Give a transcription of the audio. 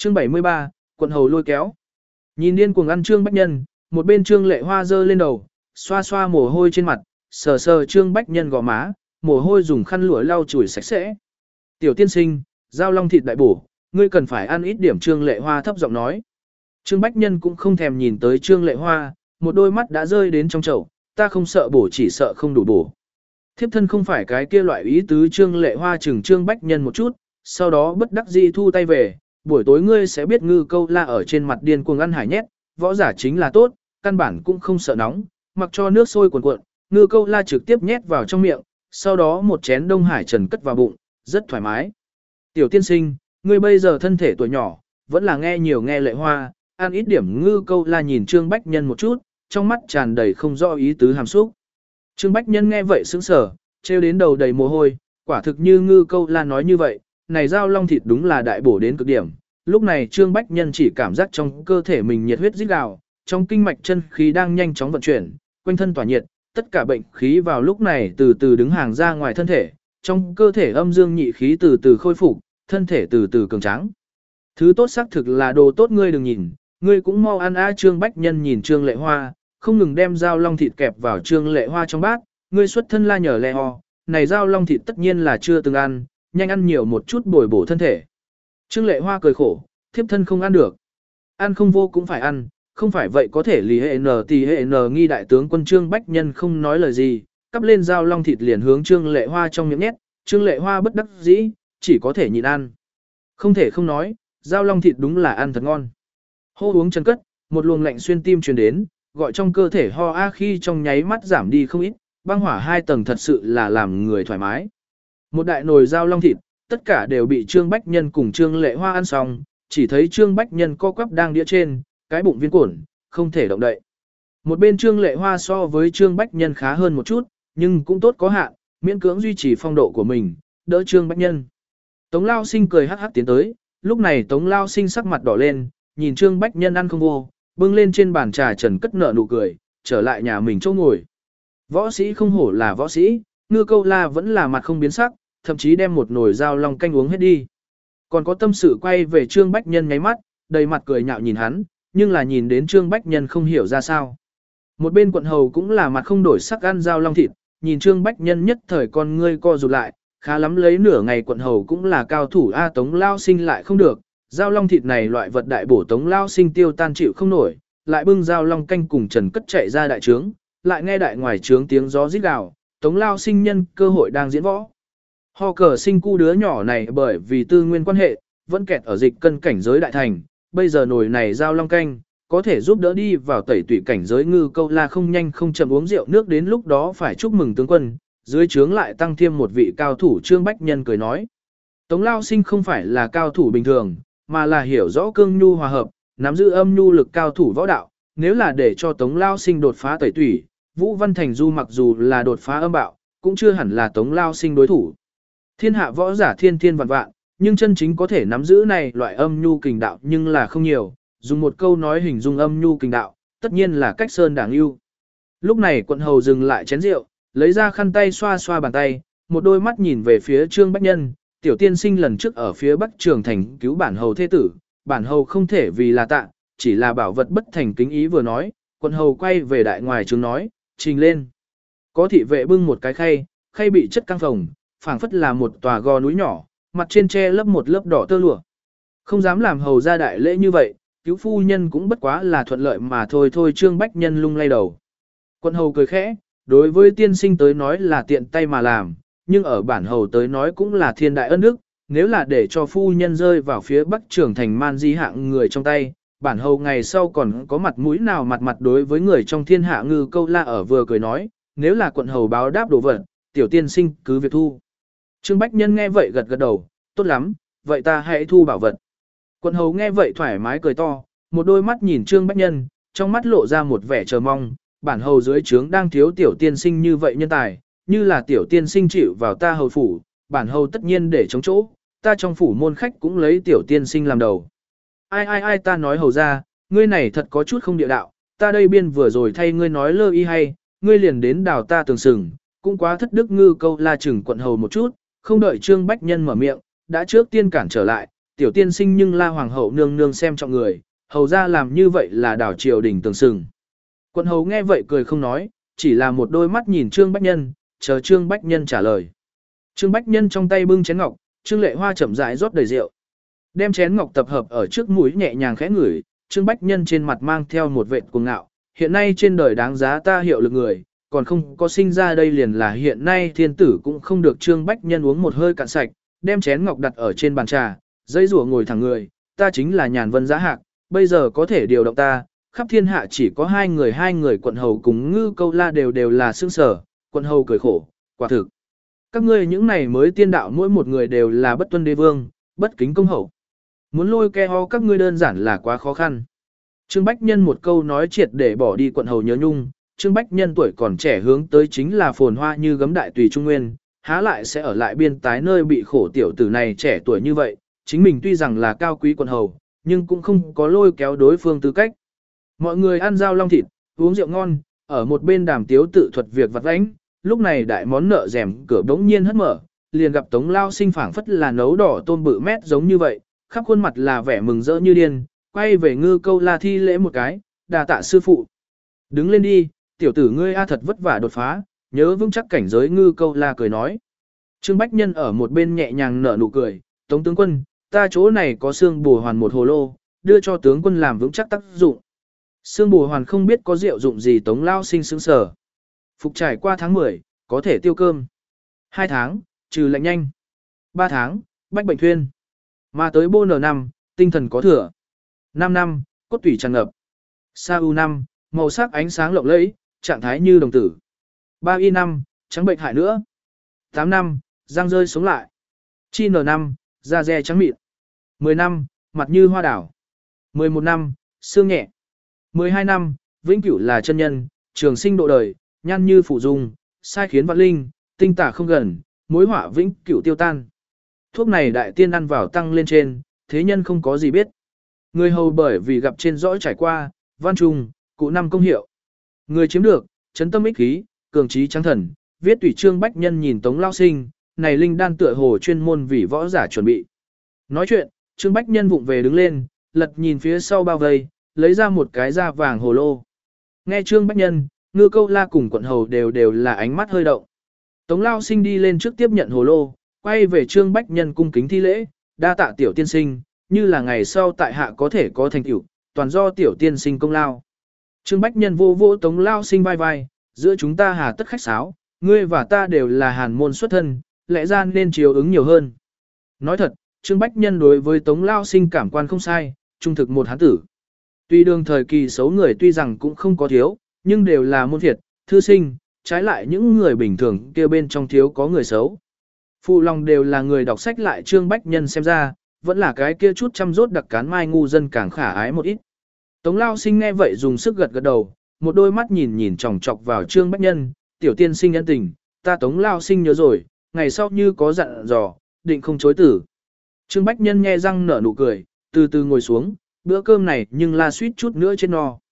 Chương 73, quận hầu lôi kéo. Nhìn điên cuồng ăn Trương Bách Nhân, một bên Trương Lệ Hoa giơ lên đầu, xoa xoa mồ hôi trên mặt, sờ sờ Trương Bách Nhân gò má, mồ hôi dùng khăn lụa lau chùi sạch sẽ. Tiểu tiên sinh, dao long thịt đại bổ, ngươi cần phải ăn ít điểm. Trương Lệ Hoa thấp giọng nói. Trương Bách Nhân cũng không thèm nhìn tới Trương Lệ Hoa, một đôi mắt đã rơi đến trong chậu, ta không sợ bổ chỉ sợ không đủ bổ. Thiếp thân không phải cái kia loại ý tứ. Trương Lệ Hoa chừng Trương Bách Nhân một chút, sau đó bất đắc dĩ thu tay về, buổi tối ngươi sẽ biết Ngư Câu La ở trên mặt điên cuồng ăn hải nhét, võ giả chính là tốt, căn bản cũng không sợ nóng, mặc cho nước sôi cuồn cuộn, Ngư Câu La trực tiếp nhét vào trong miệng, sau đó một chén Đông Hải Trần cất vào bụng, rất thoải mái. Tiểu tiên sinh, ngươi bây giờ thân thể tuổi nhỏ, vẫn là nghe nhiều nghe Lệ Hoa, ăn ít điểm. Ngư Câu La nhìn Trương Bách Nhân một chút, trong mắt tràn đầy không rõ ý tứ hàm xúc. Trương Bách Nhân nghe vậy sững sờ, trêu đến đầu đầy mồ hôi, quả thực như Ngư Câu La nói như vậy, này dao long thịt đúng là đại bổ đến cực điểm. Lúc này Trương Bách Nhân chỉ cảm giác trong cơ thể mình nhiệt huyết rít gào, trong kinh mạch chân khí đang nhanh chóng vận chuyển, quanh thân tỏa nhiệt, tất cả bệnh khí vào lúc này từ từ đứng hàng ra ngoài thân thể, trong cơ thể âm dương nhị khí từ từ khôi phục, thân thể từ từ cường tráng. Thứ tốt xác thực là đồ tốt, ngươi đừng nhìn, ngươi cũng mau ăn a. Trương Bách Nhân nhìn Trương Lệ Hoa, không ngừng đem dao long thịt kẹp vào Trương Lệ Hoa trong bát, ngươi xuất thân la nhờ lẹ ho, này dao long thịt tất nhiên là chưa từng ăn, nhanh ăn nhiều một chút bồi bổ thân thể. Trương Lệ Hoa cười khổ, thiếp thân không ăn được. Ăn không vô cũng phải ăn, không phải vậy có thể lì hệ nờ tì hệ nờ. Nghi đại tướng quân Trương Bách Nhân không nói lời gì, cắp lên dao long thịt liền hướng Trương Lệ Hoa trong miệng nhét. Trương Lệ Hoa bất đắc dĩ, chỉ có thể nhịn ăn. Không thể không nói, dao long thịt đúng là ăn thật ngon. Hô uống chân cất, một luồng lạnh xuyên tim truyền đến, gọi trong cơ thể ho a khi trong nháy mắt giảm đi không ít, băng hỏa 2 tầng thật sự là làm người thoải mái. Một đại nồi dao long thịt, tất cả đều bị Trương Bách Nhân cùng Trương Lệ Hoa ăn xong, chỉ thấy Trương Bách Nhân co quắp đang đĩa trên, cái bụng viên cuộn, không thể động đậy. Một bên Trương Lệ Hoa so với Trương Bách Nhân khá hơn một chút, nhưng cũng tốt có hạn, miễn cưỡng duy trì phong độ của mình, đỡ Trương Bách Nhân. Tống Lao Sinh cười hắc hắc tiến tới, lúc này Tống Lao Sinh sắc mặt đỏ lên, nhìn Trương Bách Nhân ăn không vô, bưng lên trên bàn trà trần cất nợ nụ cười, trở lại nhà mình chỗ ngồi. Võ sĩ không hổ là võ sĩ, Ngư Câu La vẫn là mặt không biến sắc, thậm chí đem một nồi dao long canh uống hết đi. Còn có tâm sự quay về Trương Bách Nhân nháy mắt, đầy mặt cười nhạo nhìn hắn, nhưng là nhìn đến Trương Bách Nhân không hiểu ra sao. Một bên quận hầu cũng là mặt không đổi sắc ăn dao long thịt, nhìn Trương Bách Nhân nhất thời con ngươi co rụt lại, khá lắm lấy nửa ngày quận hầu cũng là cao thủ a. Tống Lao Sinh lại không được, dao long thịt này loại vật đại bổ Tống Lao Sinh tiêu tan chịu không nổi, lại bưng dao long canh cùng Trần Cất chạy ra đại trướng, lại nghe đại ngoài trướng tiếng gió rít gào, Tống Lao Sinh nhân cơ hội đang diễn võ. Ho cờ sinh cu đứa nhỏ này bởi vì tư nguyên quan hệ, vẫn kẹt ở dịch cân cảnh giới đại thành, bây giờ nồi này dao long canh, có thể giúp đỡ đi vào tẩy tủy cảnh giới. Ngư Câu La không nhanh không chậm uống rượu nước, đến lúc đó phải chúc mừng tướng quân, dưới trướng lại tăng thêm một vị cao thủ. Trương Bách Nhân cười nói, Tống Lao Sinh không phải là cao thủ bình thường, mà là hiểu rõ cương nhu hòa hợp, nắm giữ âm nhu lực cao thủ võ đạo, nếu là để cho Tống Lao Sinh đột phá tẩy tủy, Vũ Văn Thành Du mặc dù là đột phá âm bạo, cũng chưa hẳn là Tống Lao Sinh đối thủ. Thiên hạ võ giả thiên thiên vạn vạn, nhưng chân chính có thể nắm giữ này loại âm nhu kình đạo nhưng là không nhiều, dùng một câu nói hình dung âm nhu kình đạo, tất nhiên là cách sơn đảng yêu. Lúc này quận hầu dừng lại chén rượu, lấy ra khăn tay xoa xoa bàn tay, một đôi mắt nhìn về phía Trương Bách Nhân, tiểu tiên sinh lần trước ở phía Bắc Trường Thành cứu bản hầu thế tử, bản hầu không thể vì là tạ, chỉ là bảo vật bất thành kính ý vừa nói, quận hầu quay về đại ngoài trướng nói, trình lên. Có thị vệ bưng một cái khay bị chất căng phồng, phảng phất là một tòa gò núi nhỏ, mặt trên che lấp một lớp đỏ tơ lụa. Không dám làm hầu ra đại lễ như vậy, cứu phu nhân cũng bất quá là thuận lợi mà thôi. Trương Bách Nhân lung lay đầu. Quận hầu cười khẽ, đối với tiên sinh tới nói là tiện tay mà làm, nhưng ở bản hầu tới nói cũng là thiên đại ân đức, nếu là để cho phu nhân rơi vào phía Bắc Trường Thành man di hạng người trong tay, bản hầu ngày sau còn có mặt mũi nào mặt đối với người trong thiên hạ. Ngư Câu La ở vừa cười nói, nếu là quận hầu báo đáp đồ vật, tiểu tiên sinh cứ việc thu. Trương Bách Nhân nghe vậy gật gật đầu, tốt lắm, vậy ta hãy thu bảo vật. Quận hầu nghe vậy thoải mái cười to, một đôi mắt nhìn Trương Bách Nhân, trong mắt lộ ra một vẻ chờ mong, bản hầu dưới trướng đang thiếu tiểu tiên sinh như vậy nhân tài, như là tiểu tiên sinh chịu vào ta hầu phủ, bản hầu tất nhiên để chống chỗ, ta trong phủ môn khách cũng lấy tiểu tiên sinh làm đầu. Ai ta nói hầu ra, ngươi này thật có chút không địa đạo, ta đây biên vừa rồi thay ngươi nói lơ y hay, ngươi liền đến đào ta tường sừng, cũng quá thất đức. Ngư Câu La chừng quận hầu một chút, không đợi Trương Bách Nhân mở miệng, đã trước tiên cản trở lại, tiểu tiên sinh nhưng la hoàng hậu nương nương xem trọng người, hầu ra làm như vậy là đảo triều đình tường sừng. Quận hầu nghe vậy cười không nói, chỉ là một đôi mắt nhìn Trương Bách Nhân, chờ Trương Bách Nhân trả lời. Trương Bách Nhân trong tay bưng chén ngọc, Trương Lệ Hoa chậm rãi rót đầy rượu. Đem chén ngọc tập hợp ở trước mũi nhẹ nhàng khẽ ngửi, Trương Bách Nhân trên mặt mang theo một vệt cuồng ngạo, hiện nay trên đời đáng giá ta hiệu lực người, còn không có sinh ra đây liền là hiện nay thiên tử cũng không được. Trương Bách Nhân uống một hơi cạn sạch, đem chén ngọc đặt ở trên bàn trà, dây rủa ngồi thẳng người, ta chính là Nhàn Vân Giá Hạc, bây giờ có thể điều động ta, khắp thiên hạ chỉ có hai người quận hầu cùng Ngư Câu La đều là xương sở. Quận hầu cười khổ, quả thực. Các ngươi những này mới tiên đạo mỗi một người đều là bất tuân đế vương, bất kính công hậu. Muốn lôi ke ho các ngươi đơn giản là quá khó khăn. Trương Bách Nhân một câu nói triệt để bỏ đi quận hầu nhớ nhung, Trương Bách Nhân tuổi còn trẻ hướng tới chính là phồn hoa như gấm đại tùy trung nguyên, há lại sẽ ở lại biên tái nơi bị khổ tiểu tử này trẻ tuổi như vậy, chính mình tuy rằng là cao quý quận hầu, nhưng cũng không có lôi kéo đối phương tư cách. Mọi người ăn rau long thịt, uống rượu ngon, ở một bên đàm tiếu tự thuật việc vặt vãnh, lúc này đại món nợ rèm cửa bỗng nhiên hất mở, liền gặp Tống Lao Sinh phảng phất là nấu đỏ tôm bự mét giống như vậy, khắp khuôn mặt là vẻ mừng rỡ như điên, quay về Ngư Câu La thi lễ một cái, đà tạ sư phụ. Đứng lên đi, tiểu tử ngươi a thật vất vả đột phá, nhớ vững chắc cảnh giới. Ngư Câu La cười nói. Trương Bách Nhân ở một bên nhẹ nhàng nở nụ cười, Tống tướng quân, ta chỗ này có xương bùa hoàn một hồ lô, đưa cho tướng quân làm vững chắc tác dụng. Xương bùa hoàn không biết có diệu dụng gì. Tống Lao Sinh sững sờ. Phục trải qua tháng 10, có thể tiêu cơm. 2 tháng, trừ lạnh nhanh. 3 tháng, bách bệnh thuyên. Mà tới bô nở năm, tinh thần có thừa. 5 năm, cốt tủy tràn ngập. Sa U năm, màu sắc ánh sáng lộng lẫy, trạng thái như đồng tử. 3 Y năm, trắng bệnh hại nữa. 8 năm, răng rơi sống lại. Chi N năm, da dè trắng mịn. 10 năm, mặt như hoa đảo. 11 năm, xương nhẹ. 12 năm, vĩnh cửu là chân nhân, trường sinh độ đời, nhan như phụ dung, sai khiến vạn linh, tinh tả không gần, mối họa vĩnh cửu tiêu tan. Thuốc này đại tiên ăn vào tăng lên trên, thế nhân không có gì biết. Người hầu bởi vì gặp trên dõi trải qua, văn trùng, cụ năm công hiệu. Người chiếm được, chấn tâm ích khí, cường trí trắng thần, viết tùy. Trương Bách Nhân nhìn Tống Lao Sinh, này linh đan tựa hồ chuyên môn vì võ giả chuẩn bị. Nói chuyện, Trương Bách Nhân vụng về đứng lên, lật nhìn phía sau bao vây, lấy ra một cái da vàng hồ lô. Nghe Trương Bách Nhân, Ngư Câu La cùng quận hầu đều là ánh mắt hơi động. Tống Lao Sinh đi lên trước tiếp nhận hồ lô, quay về Trương Bách Nhân cung kính thi lễ, đa tạ tiểu tiên sinh, như là ngày sau tại hạ có thể có thành tựu, toàn do tiểu tiên sinh công lao. Trương Bách Nhân vô vô Tống Lao Sinh vai vai, giữa chúng ta hà tất khách sáo, ngươi và ta đều là hàn môn xuất thân, lẽ ra nên chiếu ứng nhiều hơn. Nói thật, Trương Bách Nhân đối với Tống Lao Sinh cảm quan không sai, trung thực một hán tử. Tuy đương thời kỳ xấu người tuy rằng cũng không có thiếu, nhưng đều là môn thiệt, thư sinh, trái lại những người bình thường kia bên trong thiếu có người xấu. Phụ lòng đều là người đọc sách, lại Trương Bách Nhân xem ra, vẫn là cái kia chút chăm rốt đặc cán mai ngu dân càng khả ái một ít. Tống Lao Sinh nghe vậy dùng sức gật gật đầu, một đôi mắt nhìn chòng chọc vào Trương Bách Nhân, tiểu tiên sinh nhân tình, ta Tống Lao Sinh nhớ rồi, ngày sau như có dặn dò, định không chối tử. Trương Bách Nhân nghe răng nở nụ cười, từ từ ngồi xuống, bữa cơm này nhưng là suýt chút nữa chết no.